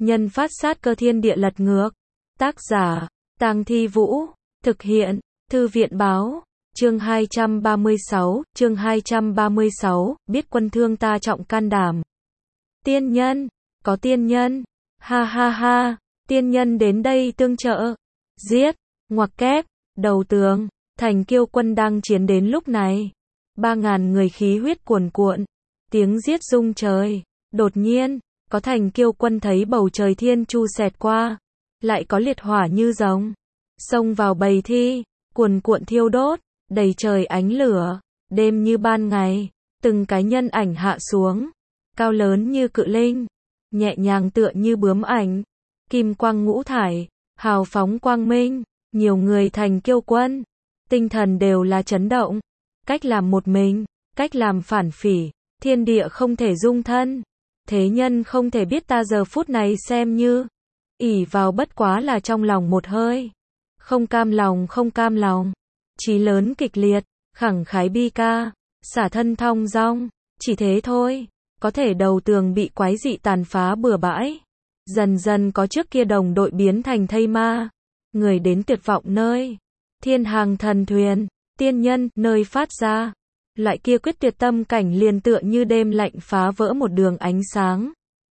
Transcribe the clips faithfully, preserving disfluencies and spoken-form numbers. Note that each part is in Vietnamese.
Nhân phát sát cơ thiên địa lật ngược. Tác giả, Tang Thi Vũ. Thực hiện, Thư viện Báo. Chương hai trăm ba mươi sáu, chương hai trăm ba mươi sáu, biết quân thương ta trọng can đảm. Tiên nhân, có tiên nhân. Ha ha ha, tiên nhân đến đây tương trợ. Giết, ngoặc kép, đầu tường, thành Kiêu quân đang chiến đến lúc này. Ba ngàn người khí huyết cuồn cuộn, tiếng giết rung trời. Đột nhiên, có thành Kiêu quân thấy bầu trời thiên chu xẹt qua, lại có liệt hỏa như rồng, xông vào bầy thi, cuồn cuộn thiêu đốt, đầy trời ánh lửa, đêm như ban ngày, từng cái nhân ảnh hạ xuống, cao lớn như cự linh, nhẹ nhàng tựa như bướm ảnh, kim quang ngũ thải, hào phóng quang minh, nhiều người thành Kiêu quân, tinh thần đều là chấn động, cách làm một mình, cách làm phản phỉ, thiên địa không thể dung thân, thế nhân không thể biết ta giờ phút này xem như, ỷ vào bất quá là trong lòng một hơi, không cam lòng không cam lòng, chí lớn kịch liệt, khẳng khái bi ca, xả thân thong dong, chỉ thế thôi, có thể đầu tường bị quái dị tàn phá bừa bãi, dần dần có trước kia đồng đội biến thành thây ma, người đến tuyệt vọng nơi, thiên hàng thần thuyền, tiên nhân, nơi phát ra, loại kia quyết tuyệt tâm cảnh liền tựa như đêm lạnh phá vỡ một đường ánh sáng.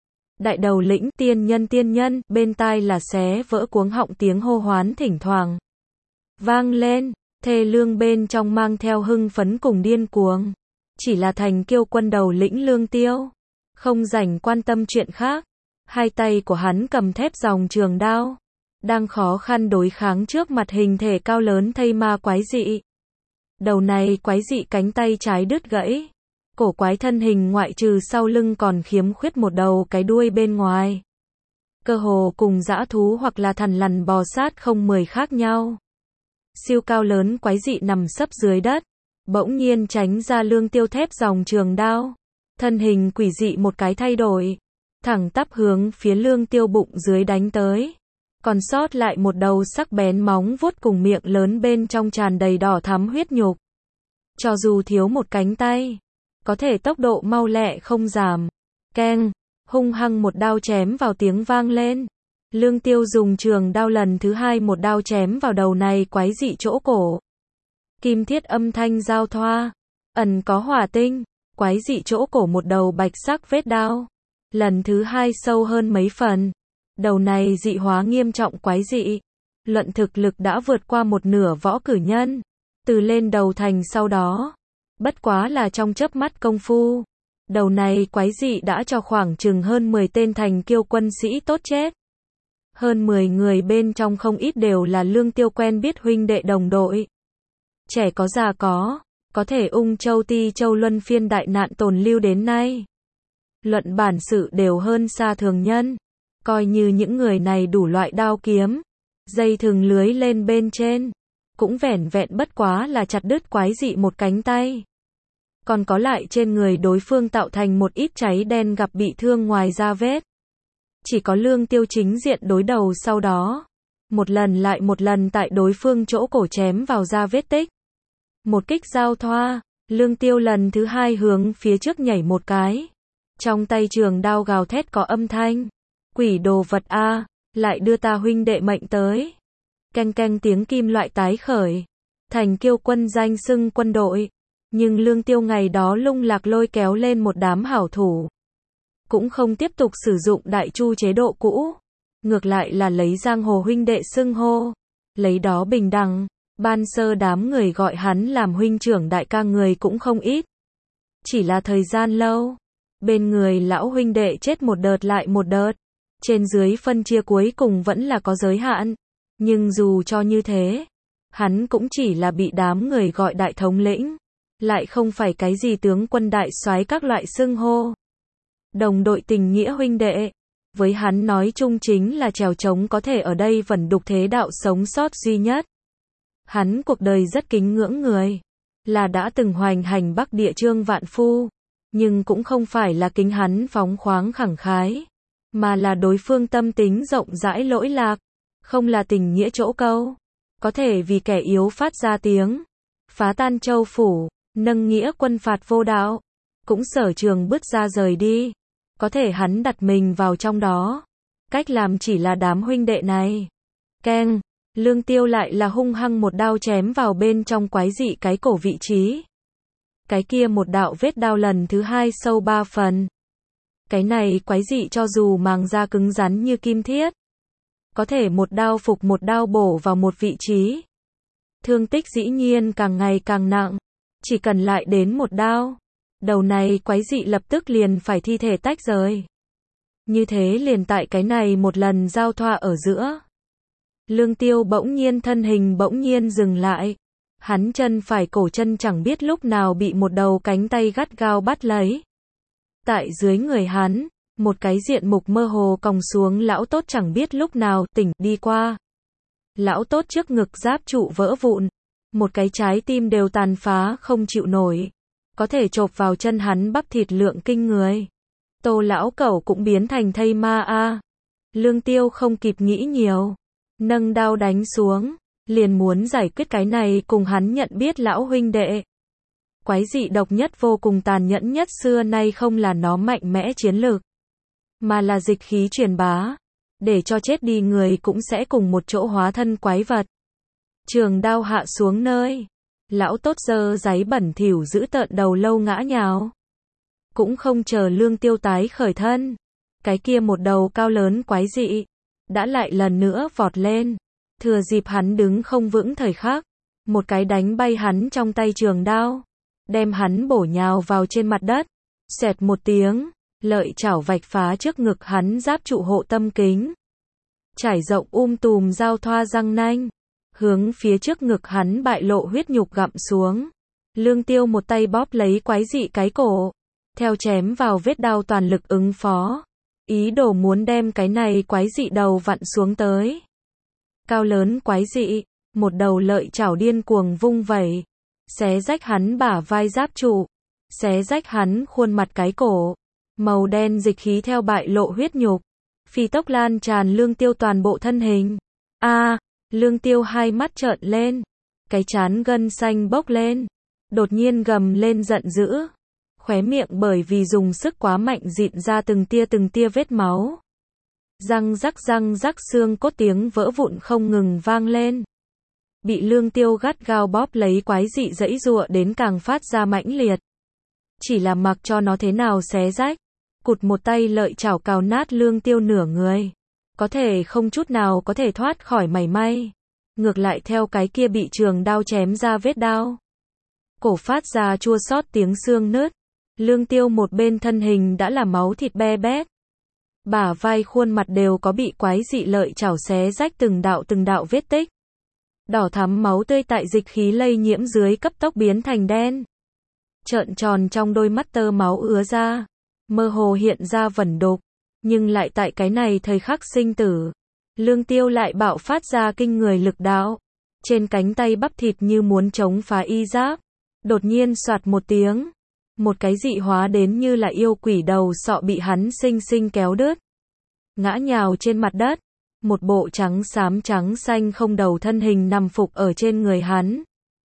Đại đầu lĩnh, tiên nhân tiên nhân, bên tai là xé vỡ cuống họng tiếng hô hoán thỉnh thoảng vang lên, thê lương bên trong mang theo hưng phấn cùng điên cuồng. Chỉ là thành Kiêu quân đầu lĩnh Lương Tiêu, không rảnh quan tâm chuyện khác, hai tay của hắn cầm thép dòng trường đao, đang khó khăn đối kháng trước mặt hình thể cao lớn thây ma quái dị. Đầu này quái dị cánh tay trái đứt gãy, cổ quái thân hình ngoại trừ sau lưng còn khiếm khuyết một đầu cái đuôi bên ngoài. Cơ hồ cùng dã thú hoặc là thằn lằn bò sát không mười khác nhau. Siêu cao lớn quái dị nằm sấp dưới đất, bỗng nhiên tránh ra Lương Tiêu thép dòng trường đao, thân hình quỷ dị một cái thay đổi, thẳng tắp hướng phía Lương Tiêu bụng dưới đánh tới. Còn sót lại một đầu sắc bén móng vuốt cùng miệng lớn bên trong tràn đầy đỏ thắm huyết nhục. Cho dù thiếu một cánh tay, có thể tốc độ mau lẹ không giảm. Keng, hung hăng một đao chém vào tiếng vang lên. Lương Tiêu dùng trường đao lần thứ hai một đao chém vào đầu này quái dị chỗ cổ. Kim thiết âm thanh giao thoa, ẩn có hỏa tinh, quái dị chỗ cổ một đầu bạch sắc vết đao. Lần thứ hai sâu hơn mấy phần. Đầu này dị hóa nghiêm trọng quái dị, luận thực lực đã vượt qua một nửa võ cử nhân, từ lên đầu thành sau đó, bất quá là trong chớp mắt công phu, đầu này quái dị đã cho khoảng chừng hơn mười tên thành Kiêu quân sĩ tốt chết. Hơn mười người bên trong không ít đều là Lương Tiêu quen biết huynh đệ đồng đội. Trẻ có già có, có thể Ung Châu Ti Châu luân phiên đại nạn tồn lưu đến nay. Luận bản sự đều hơn xa thường nhân. Coi như những người này đủ loại đao kiếm, dây thừng lưới lên bên trên, cũng vẻn vẹn bất quá là chặt đứt quái dị một cánh tay. Còn có lại trên người đối phương tạo thành một ít cháy đen gặp bị thương ngoài da vết. Chỉ có Lương Tiêu chính diện đối đầu sau đó, một lần lại một lần tại đối phương chỗ cổ chém vào da vết tích. Một kích giao thoa, Lương Tiêu lần thứ hai hướng phía trước nhảy một cái. Trong tay trường đao gào thét có âm thanh. Quỷ đồ vật a, lại đưa ta huynh đệ mệnh tới. Keng keng tiếng kim loại tái khởi. Thành Kiêu quân danh xưng quân đội. Nhưng Lương Tiêu ngày đó lung lạc lôi kéo lên một đám hảo thủ. Cũng không tiếp tục sử dụng đại chu chế độ cũ. Ngược lại là lấy giang hồ huynh đệ xưng hô. Lấy đó bình đẳng. Ban sơ đám người gọi hắn làm huynh trưởng đại ca người cũng không ít. Chỉ là thời gian lâu. Bên người lão huynh đệ chết một đợt lại một đợt. Trên dưới phân chia cuối cùng vẫn là có giới hạn. Nhưng dù cho như thế, hắn cũng chỉ là bị đám người gọi đại thống lĩnh. Lại không phải cái gì tướng quân đại soái các loại xưng hô. Đồng đội tình nghĩa huynh đệ. Với hắn nói chung chính là trèo trống có thể ở đây vẫn đục thế đạo sống sót duy nhất. Hắn cuộc đời rất kính ngưỡng người. Là đã từng hoành hành Bắc Địa Trương Vạn Phu. Nhưng cũng không phải là kính hắn phóng khoáng khẳng khái. Mà là đối phương tâm tính rộng rãi lỗi lạc, không là tình nghĩa chỗ câu, có thể vì kẻ yếu phát ra tiếng, phá tan châu phủ, nâng nghĩa quân phạt vô đạo, cũng sở trường bước ra rời đi, có thể hắn đặt mình vào trong đó, cách làm chỉ là đám huynh đệ này. Keng, Lương Tiêu lại là hung hăng một đao chém vào bên trong quái dị cái cổ vị trí. Cái kia một đạo vết đao lần thứ hai sâu ba phần. Cái này quái dị cho dù màng da cứng rắn như kim thiết, có thể một đao phục một đao bổ vào một vị trí. Thương tích dĩ nhiên càng ngày càng nặng. Chỉ cần lại đến một đao, đầu này quái dị lập tức liền phải thi thể tách rời. Như thế liền tại cái này một lần giao thoa ở giữa. Lương Tiêu bỗng nhiên thân hình bỗng nhiên dừng lại. Hắn chân phải cổ chân chẳng biết lúc nào bị một đầu cánh tay gắt gao bắt lấy. Tại dưới người hắn, một cái diện mục mơ hồ còng xuống lão tốt chẳng biết lúc nào tỉnh đi qua. Lão tốt trước ngực giáp trụ vỡ vụn, một cái trái tim đều tàn phá không chịu nổi, có thể chộp vào chân hắn bắp thịt lượng kinh người. Tô lão cẩu cũng biến thành thây ma a. Lương Tiêu không kịp nghĩ nhiều, nâng đao đánh xuống, liền muốn giải quyết cái này cùng hắn nhận biết lão huynh đệ. Quái dị độc nhất vô cùng tàn nhẫn nhất xưa nay không là nó mạnh mẽ chiến lược, mà là dịch khí truyền bá, để cho chết đi người cũng sẽ cùng một chỗ hóa thân quái vật. Trường đao hạ xuống nơi, lão tốt dơ giấy bẩn thỉu giữ tợn đầu lâu ngã nhào. Cũng không chờ Lương Tiêu tái khởi thân, cái kia một đầu cao lớn quái dị đã lại lần nữa vọt lên, thừa dịp hắn đứng không vững thời khắc, một cái đánh bay hắn trong tay trường đao, đem hắn bổ nhào vào trên mặt đất. Xẹt một tiếng, lợi chảo vạch phá trước ngực hắn giáp trụ hộ tâm kính, trải rộng um tùm giao thoa răng nanh, hướng phía trước ngực hắn bại lộ huyết nhục gặm xuống. Lương Tiêu một tay bóp lấy quái dị cái cổ, theo chém vào vết đao toàn lực ứng phó, ý đồ muốn đem cái này quái dị đầu vặn xuống tới. Cao lớn quái dị, một đầu lợi chảo điên cuồng vung vẩy, xé rách hắn bả vai giáp trụ, xé rách hắn khuôn mặt cái cổ, màu đen dịch khí theo bại lộ huyết nhục, phi tốc lan tràn Lương Tiêu toàn bộ thân hình. A, à, Lương Tiêu hai mắt trợn lên, cái trán gân xanh bốc lên, đột nhiên gầm lên giận dữ, khóe miệng bởi vì dùng sức quá mạnh dịn ra từng tia từng tia vết máu. Răng rắc răng rắc xương cốt tiếng vỡ vụn không ngừng vang lên. Bị Lương Tiêu gắt gao bóp lấy quái dị giãy giụa đến càng phát ra mãnh liệt. Chỉ là mặc cho nó thế nào xé rách, cụt một tay lợi chảo cào nát Lương Tiêu nửa người, có thể không chút nào có thể thoát khỏi mảy may. Ngược lại theo cái kia bị trường đao chém ra vết đao, cổ phát ra chua xót tiếng xương nứt. Lương Tiêu một bên thân hình đã là máu thịt be bét, bả vai khuôn mặt đều có bị quái dị lợi chảo xé rách từng đạo từng đạo vết tích. Đỏ thắm máu tươi tại dịch khí lây nhiễm dưới cấp tốc biến thành đen. Trợn tròn trong đôi mắt tơ máu ứa ra, mơ hồ hiện ra vẩn đục, nhưng lại tại cái này thời khắc sinh tử, Lương Tiêu lại bạo phát ra kinh người lực đạo. Trên cánh tay bắp thịt như muốn chống phá y giáp, đột nhiên soạt một tiếng, một cái dị hóa đến như là yêu quỷ đầu sọ bị hắn sinh sinh kéo đứt, ngã nhào trên mặt đất. Một bộ trắng xám trắng xanh không đầu thân hình nằm phục ở trên người hắn,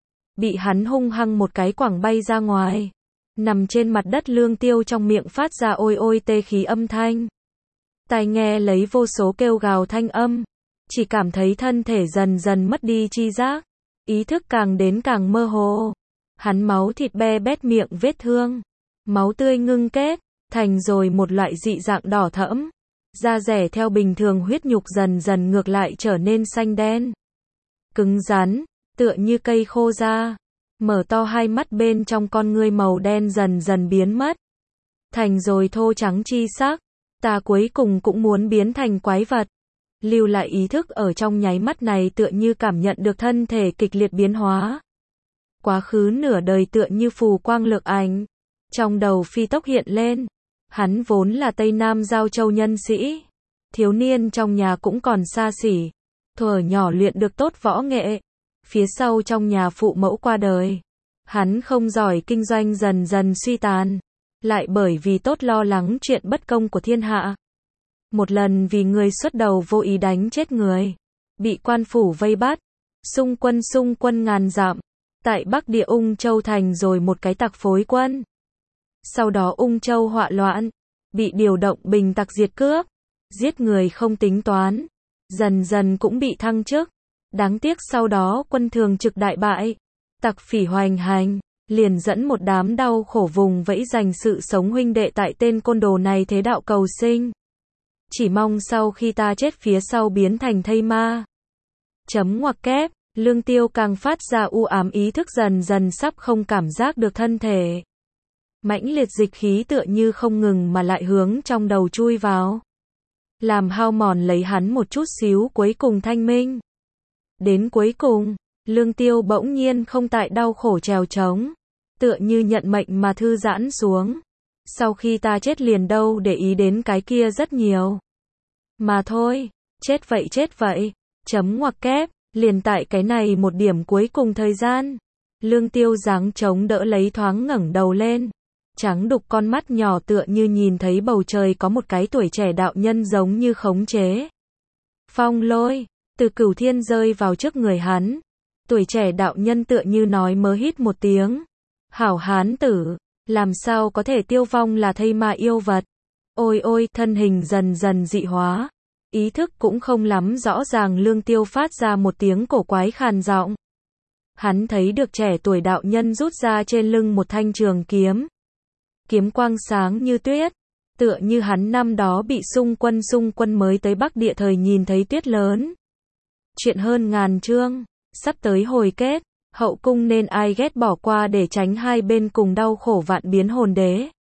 bị hắn hung hăng một cái quẳng bay ra ngoài. Nằm trên mặt đất Lương Tiêu trong miệng phát ra ôi ôi tê khí âm thanh, tai nghe lấy vô số kêu gào thanh âm, chỉ cảm thấy thân thể dần dần mất đi chi giác, ý thức càng đến càng mơ hồ. Hắn máu thịt be bét miệng vết thương, máu tươi ngưng kết thành rồi một loại dị dạng đỏ thẫm. Da rẻ theo bình thường huyết nhục dần dần ngược lại trở nên xanh đen, cứng rắn, tựa như cây khô da. Mở to hai mắt bên trong con ngươi màu đen dần dần biến mất, thành rồi thô trắng chi sắc. Ta cuối cùng cũng muốn biến thành quái vật. Lưu lại ý thức ở trong nháy mắt này tựa như cảm nhận được thân thể kịch liệt biến hóa. Quá khứ nửa đời tựa như phù quang lược ảnh, trong đầu phi tốc hiện lên. Hắn vốn là Tây Nam Giao Châu nhân sĩ, thiếu niên trong nhà cũng còn xa xỉ, thuở nhỏ luyện được tốt võ nghệ, phía sau trong nhà phụ mẫu qua đời, hắn không giỏi kinh doanh dần dần suy tàn, lại bởi vì tốt lo lắng chuyện bất công của thiên hạ. Một lần vì người xuất đầu vô ý đánh chết người, bị quan phủ vây bắt, xung quân xung quân ngàn dặm, tại Bắc Địa Ung Châu thành rồi một cái tặc phối quân. Sau đó Ung Châu họa loạn, bị điều động bình tặc diệt cướp, giết người không tính toán, dần dần cũng bị thăng chức. Đáng tiếc sau đó quân thường trực đại bại, tặc phỉ hoành hành, liền dẫn một đám đau khổ vùng vẫy giành sự sống huynh đệ tại tên côn đồ này thế đạo cầu sinh. Chỉ mong sau khi ta chết phía sau biến thành thây ma. Chấm ngoặc kép, Lương Tiêu càng phát ra u ám, ý thức dần dần sắp không cảm giác được thân thể. Mãnh liệt dịch khí tựa như không ngừng mà lại hướng trong đầu chui vào, làm hao mòn lấy hắn một chút xíu cuối cùng thanh minh. Đến cuối cùng, Lương Tiêu bỗng nhiên không tại đau khổ trèo trống, tựa như nhận mệnh mà thư giãn xuống. Sau khi ta chết liền đâu để ý đến cái kia rất nhiều. Mà thôi, chết vậy chết vậy, chấm ngoặc kép, liền tại cái này một điểm cuối cùng thời gian. Lương Tiêu giáng chống đỡ lấy thoáng ngẩng đầu lên. Trắng đục con mắt nhỏ tựa như nhìn thấy bầu trời có một cái tuổi trẻ đạo nhân giống như khống chế. Phong lôi, từ cửu thiên rơi vào trước người hắn. Tuổi trẻ đạo nhân tựa như nói mớ hít một tiếng. Hảo hán tử, làm sao có thể tiêu vong là thây ma yêu vật. Ôi ôi, thân hình dần dần dị hóa. Ý thức cũng không lắm rõ ràng, Lương Tiêu phát ra một tiếng cổ quái khàn giọng. Hắn thấy được trẻ tuổi đạo nhân rút ra trên lưng một thanh trường kiếm. Kiếm quang sáng như tuyết, tựa như hắn năm đó bị xung quân xung quân mới tới Bắc Địa thời nhìn thấy tuyết lớn. Chuyện hơn ngàn chương, sắp tới hồi kết, hậu cung nên ai ghét bỏ qua để tránh hai bên cùng đau khổ vạn biến hồn đế.